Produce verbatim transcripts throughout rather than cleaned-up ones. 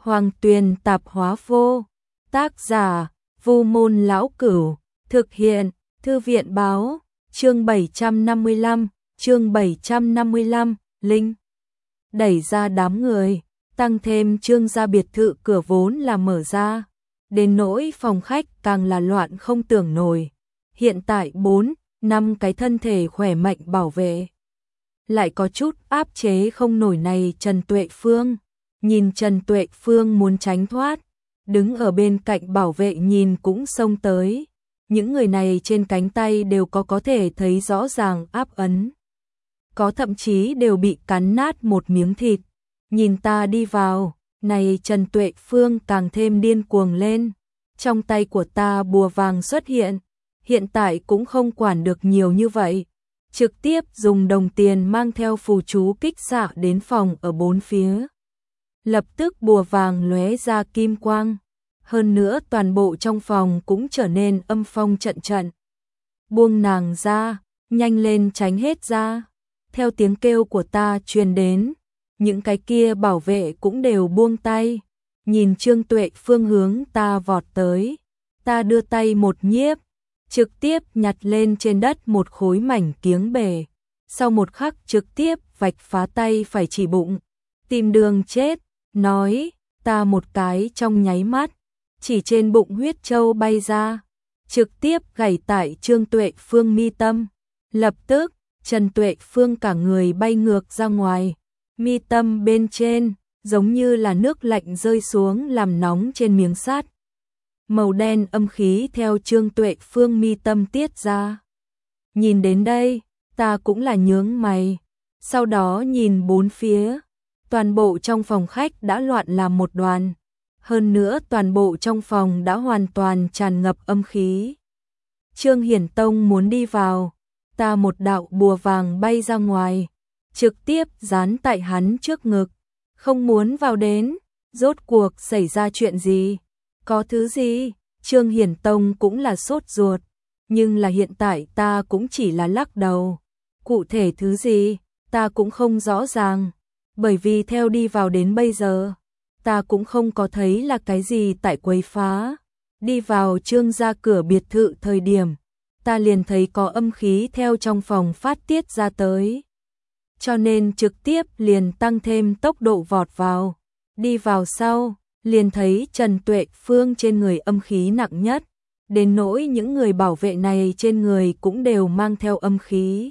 Hoàng Tuyền Tạp Hóa Vô. Tác giả: Vu Môn Lão Cửu. Thực hiện: Thư viện báo. Chương bảy trăm năm mươi lăm, chương bảy trăm năm mươi lăm, Linh đẩy ra đám người, tăng thêm Trương gia biệt thự cửa vốn là mở ra, đến nỗi phòng khách càng là loạn không tưởng nổi. Hiện tại bốn, năm cái thân thể khỏe mạnh bảo vệ lại có chút áp chế không nổi này. Trần Tuệ Phương nhìn Trần Tuệ Phương muốn tránh thoát, đứng ở bên cạnh bảo vệ nhìn cũng xông tới. Những người này trên cánh tay đều có có thể thấy rõ ràng áp ấn, có thậm chí đều bị cắn nát một miếng thịt. Nhìn ta đi vào, này Trần Tuệ Phương càng thêm điên cuồng lên. Trong tay của ta bùa vàng xuất hiện, hiện tại cũng không quản được nhiều như vậy, trực tiếp dùng đồng tiền mang theo phù chú kích xạ đến phòng ở bốn phía. Lập tức bùa vàng lóe ra kim quang, hơn nữa toàn bộ trong phòng cũng trở nên âm phong trận trận. Buông nàng ra, nhanh lên tránh hết ra. Theo tiếng kêu của ta truyền đến, những cái kia bảo vệ cũng đều buông tay, nhìn Trương Tuệ Phương hướng ta vọt tới. Ta đưa tay một nhiếp, trực tiếp nhặt lên trên đất một khối mảnh kiếng bể, sau một khắc trực tiếp vạch phá tay phải chỉ bụng, tìm đường chết. Nói, ta một cái trong nháy mắt, chỉ trên bụng huyết châu bay ra, trực tiếp gảy tại Trương Tuệ Phương mi tâm. Lập tức, Trần Tuệ Phương cả người bay ngược ra ngoài, mi tâm bên trên giống như là nước lạnh rơi xuống làm nóng trên miếng sắt. Màu đen âm khí theo Trương Tuệ Phương mi tâm tiết ra. Nhìn đến đây, ta cũng là nhướng mày, sau đó nhìn bốn phía, toàn bộ trong phòng khách đã loạn làm một đoàn, hơn nữa toàn bộ trong phòng đã hoàn toàn tràn ngập âm khí. Trương Hiển Tông muốn đi vào, ta một đạo bùa vàng bay ra ngoài, trực tiếp dán tại hắn trước ngực. Không muốn vào đến, rốt cuộc xảy ra chuyện gì? Có thứ gì? Trương Hiển Tông cũng là sốt ruột, nhưng là hiện tại ta cũng chỉ là lắc đầu. Cụ thể thứ gì, ta cũng không rõ ràng, bởi vì theo đi vào đến bây giờ, ta cũng không có thấy là cái gì tại quấy phá. Đi vào Trương gia cửa biệt thự thời điểm, ta liền thấy có âm khí theo trong phòng phát tiết ra tới, cho nên trực tiếp liền tăng thêm tốc độ vọt vào. Đi vào sau, liền thấy Trần Tuệ Phương trên người âm khí nặng nhất, đến nỗi những người bảo vệ này trên người cũng đều mang theo âm khí.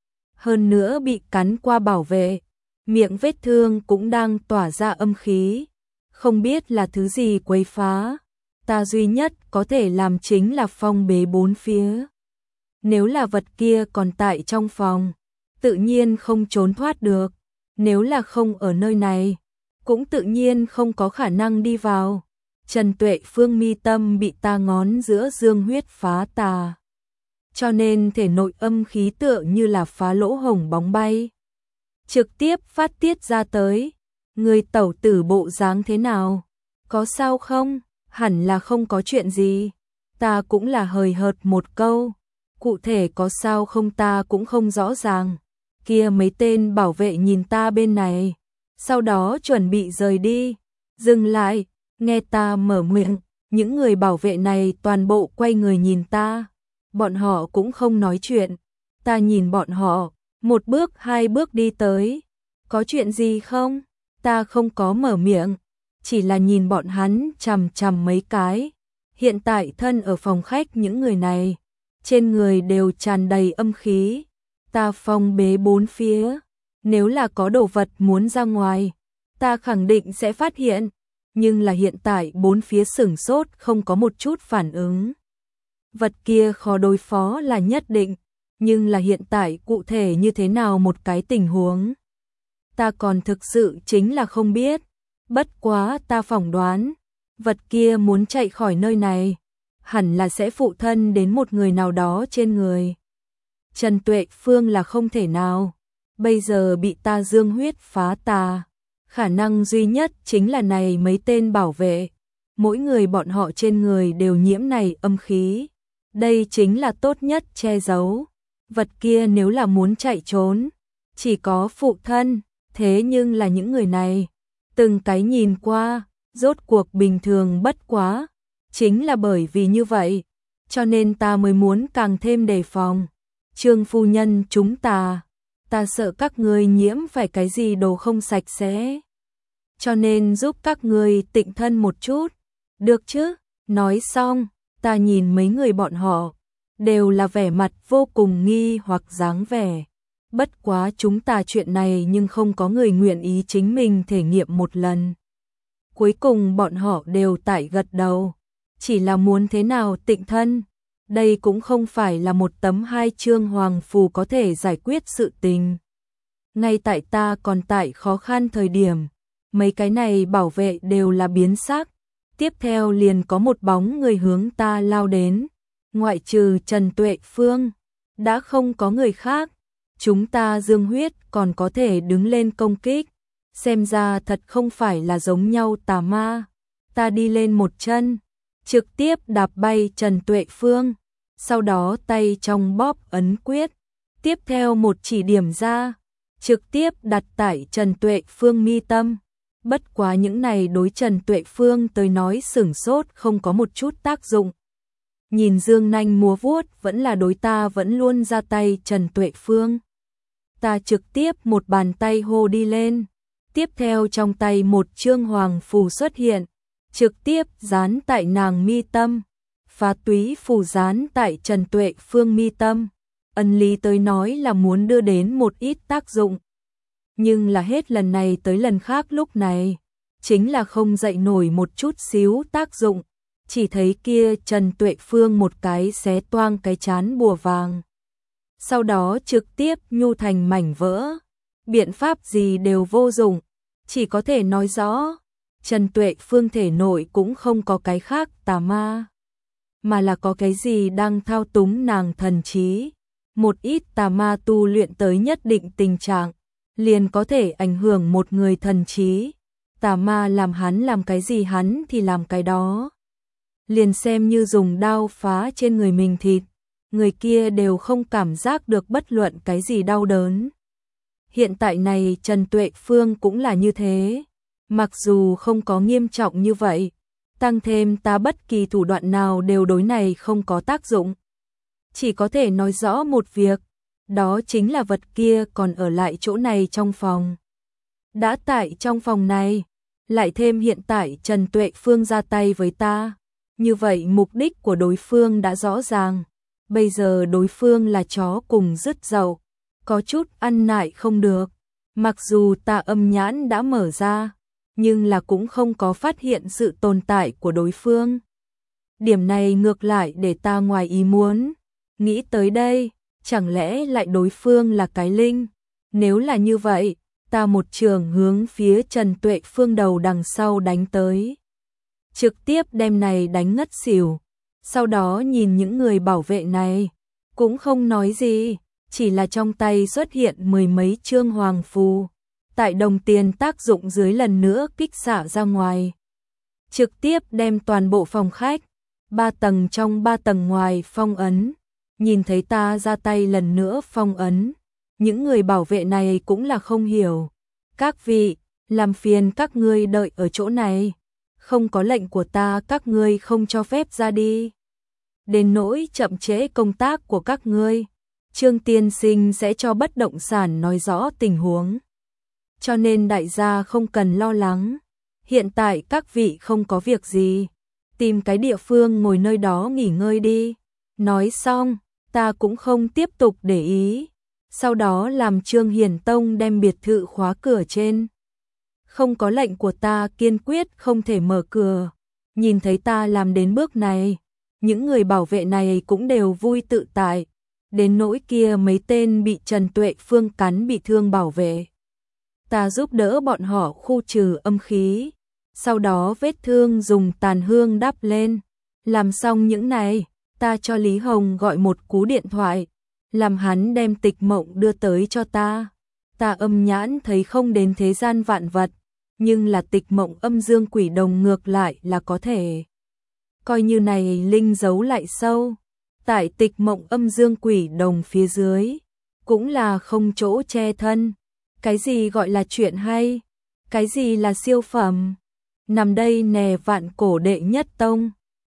Hơn nữa bị cắn qua bảo vệ, miệng vết thương cũng đang tỏa ra âm khí, không biết là thứ gì quấy phá. Ta duy nhất có thể làm chính là phong bế bốn phía. Nếu là vật kia còn tại trong phòng, tự nhiên không trốn thoát được. Nếu là không ở nơi này, cũng tự nhiên không có khả năng đi vào. Trần Tuệ Phương mi tâm bị ta ngón giữa dương huyết phá tà, cho nên thể nội âm khí tựa như là phá lỗ hổng bóng bay, trực tiếp phát tiết ra tới. Người tẩu tử bộ dáng thế nào? Có sao không? Hẳn là không có chuyện gì. Ta cũng là hời hợt một câu, cụ thể có sao không ta cũng không rõ ràng. Kia mấy tên bảo vệ nhìn ta bên này, sau đó chuẩn bị rời đi. Dừng lại, nghe ta mở miệng, những người bảo vệ này toàn bộ quay người nhìn ta. Bọn họ cũng không nói chuyện. Ta nhìn bọn họ, một bước hai bước đi tới. Có chuyện gì không? Ta không có mở miệng, chỉ là nhìn bọn hắn chằm chằm mấy cái. Hiện tại thân ở phòng khách những người này, trên người đều tràn đầy âm khí. Ta phong bế bốn phía, nếu là có đồ vật muốn ra ngoài, ta khẳng định sẽ phát hiện, nhưng là hiện tại bốn phía sửng sốt không có một chút phản ứng. Vật kia khó đối phó là nhất định, nhưng là hiện tại cụ thể như thế nào một cái tình huống, ta còn thực sự chính là không biết. Bất quá ta phỏng đoán, vật kia muốn chạy khỏi nơi này, hẳn là sẽ phụ thân đến một người nào đó trên người. Trần Tuệ Phương là không thể nào, bây giờ bị ta dương huyết phá tà, khả năng duy nhất chính là này mấy tên bảo vệ, mỗi người bọn họ trên người đều nhiễm này âm khí, đây chính là tốt nhất che giấu. Vật kia nếu là muốn chạy trốn, chỉ có phụ thân, thế nhưng là những người này, từng cái nhìn qua, Rốt cuộc bình thường bất quá, chính là bởi vì như vậy, cho nên ta mới muốn càng thêm đề phòng. Trương phu nhân chúng ta, ta sợ các ngươi nhiễm phải cái gì đồ không sạch sẽ. Cho nên giúp các ngươi tịnh thân một chút, được chứ? Nói xong, ta nhìn mấy người bọn họ, đều là vẻ mặt vô cùng nghi hoặc dáng vẻ. Bất quá chúng ta chuyện này nhưng không có người nguyện ý chính mình thể nghiệm một lần. Cuối cùng bọn họ đều tại gật đầu, chỉ là muốn thế nào tịnh thân. Đây cũng không phải là một tấm hai chương hoàng phù có thể giải quyết sự tình. Ngay tại ta còn tại khó khăn thời điểm, mấy cái này bảo vệ đều là biến sắc. Tiếp theo liền có một bóng người hướng ta lao đến. Ngoại trừ Trần Tuệ Phương, đã không có người khác. Chúng ta dương huyết còn có thể đứng lên công kích. Xem ra thật không phải là giống nhau tà ma. Ta đi lên một chân, trực tiếp đạp bay Trần Tuệ Phương. Sau đó tay trong bóp ấn quyết. Tiếp theo một chỉ điểm ra, trực tiếp đặt tại Trần Tuệ Phương mi tâm. Bất quá những này đối Trần Tuệ Phương tới nói sửng sốt không có một chút tác dụng. Nhìn dương nanh múa vuốt vẫn là đối ta vẫn luôn ra tay Trần Tuệ Phương. Ta trực tiếp một bàn tay hô đi lên. Tiếp theo trong tay một chương hoàng phù xuất hiện. Trực tiếp dán tại nàng mi tâm. Phá túy phù dán tại Trần Tuệ Phương mi tâm. Ân lý tới nói là muốn đưa đến một ít tác dụng. Nhưng là hết lần này tới lần khác lúc này, chính là không dậy nổi một chút xíu tác dụng. Chỉ thấy kia Trần Tuệ Phương một cái xé toang cái chán bùa vàng. Sau đó trực tiếp nhu thành mảnh vỡ. Biện pháp gì đều vô dụng, chỉ có thể nói rõ, Trần Tuệ Phương thể nội cũng không có cái khác tà ma, mà là có cái gì đang thao túng nàng thần trí. Một ít tà ma tu luyện tới nhất định tình trạng, liền có thể ảnh hưởng một người thần trí. Tà ma làm hắn làm cái gì hắn thì làm cái đó. Liền xem như dùng đao phá trên người mình thịt, người kia đều không cảm giác được bất luận cái gì đau đớn. Hiện tại này Trần Tuệ Phương cũng là như thế, mặc dù không có nghiêm trọng như vậy, tăng thêm ta bất kỳ thủ đoạn nào đều đối này không có tác dụng. Chỉ có thể nói rõ một việc, đó chính là vật kia còn ở lại chỗ này trong phòng. Đã tại trong phòng này, lại thêm hiện tại Trần Tuệ Phương ra tay với ta, như vậy mục đích của đối phương đã rõ ràng. Bây giờ đối phương là chó cùng rứt dậu, có chút ăn nại không được. Mặc dù ta âm nhãn đã mở ra, nhưng là cũng không có phát hiện sự tồn tại của đối phương. Điểm này ngược lại để ta ngoài ý muốn. Nghĩ tới đây, chẳng lẽ lại đối phương là cái linh? Nếu là như vậy, ta một trường hướng phía Trần Tuệ Phương đầu đằng sau đánh tới. Trực tiếp đem này đánh ngất xỉu. Sau đó nhìn những người bảo vệ này, cũng không nói gì, chỉ là trong tay xuất hiện mười mấy chương hoàng phù. Tại đồng tiền tác dụng dưới lần nữa kích xạ ra ngoài. Trực tiếp đem toàn bộ phòng khách, ba tầng trong ba tầng ngoài phong ấn. Nhìn thấy ta ra tay lần nữa phong ấn, những người bảo vệ này cũng là không hiểu. Các vị, làm phiền các ngươi đợi ở chỗ này, không có lệnh của ta các ngươi không cho phép ra đi. Đến nỗi chậm trễ công tác của các ngươi, Trương tiên sinh sẽ cho bất động sản nói rõ tình huống. Cho nên đại gia không cần lo lắng, hiện tại các vị không có việc gì, tìm cái địa phương ngồi nơi đó nghỉ ngơi đi. Nói xong, ta cũng không tiếp tục để ý, sau đó làm Trương Hiền Tông đem biệt thự khóa cửa trên. Không có lệnh của ta kiên quyết không thể mở cửa. Nhìn thấy ta làm đến bước này, những người bảo vệ này cũng đều vui tự tại. Đến nỗi kia mấy tên bị Trần Tuệ Phương cắn bị thương bảo vệ, ta giúp đỡ bọn họ khu trừ âm khí, sau đó vết thương dùng tàn hương đắp lên. Làm xong những này, ta cho Lý Hồng gọi một cú điện thoại, làm hắn đem Tịch Mộng đưa tới cho ta. Ta âm nhãn thấy không đến thế gian vạn vật, nhưng là Tịch Mộng âm dương quỷ đồng ngược lại là có thể. Coi như này linh giấu lại sâu, tại Tịch Mộng âm dương quỷ đồng phía dưới, cũng là không chỗ che thân. Cái gì gọi là chuyện hay? Cái gì là siêu phẩm? nằm đây nè vạn cổ đệ nhất tông.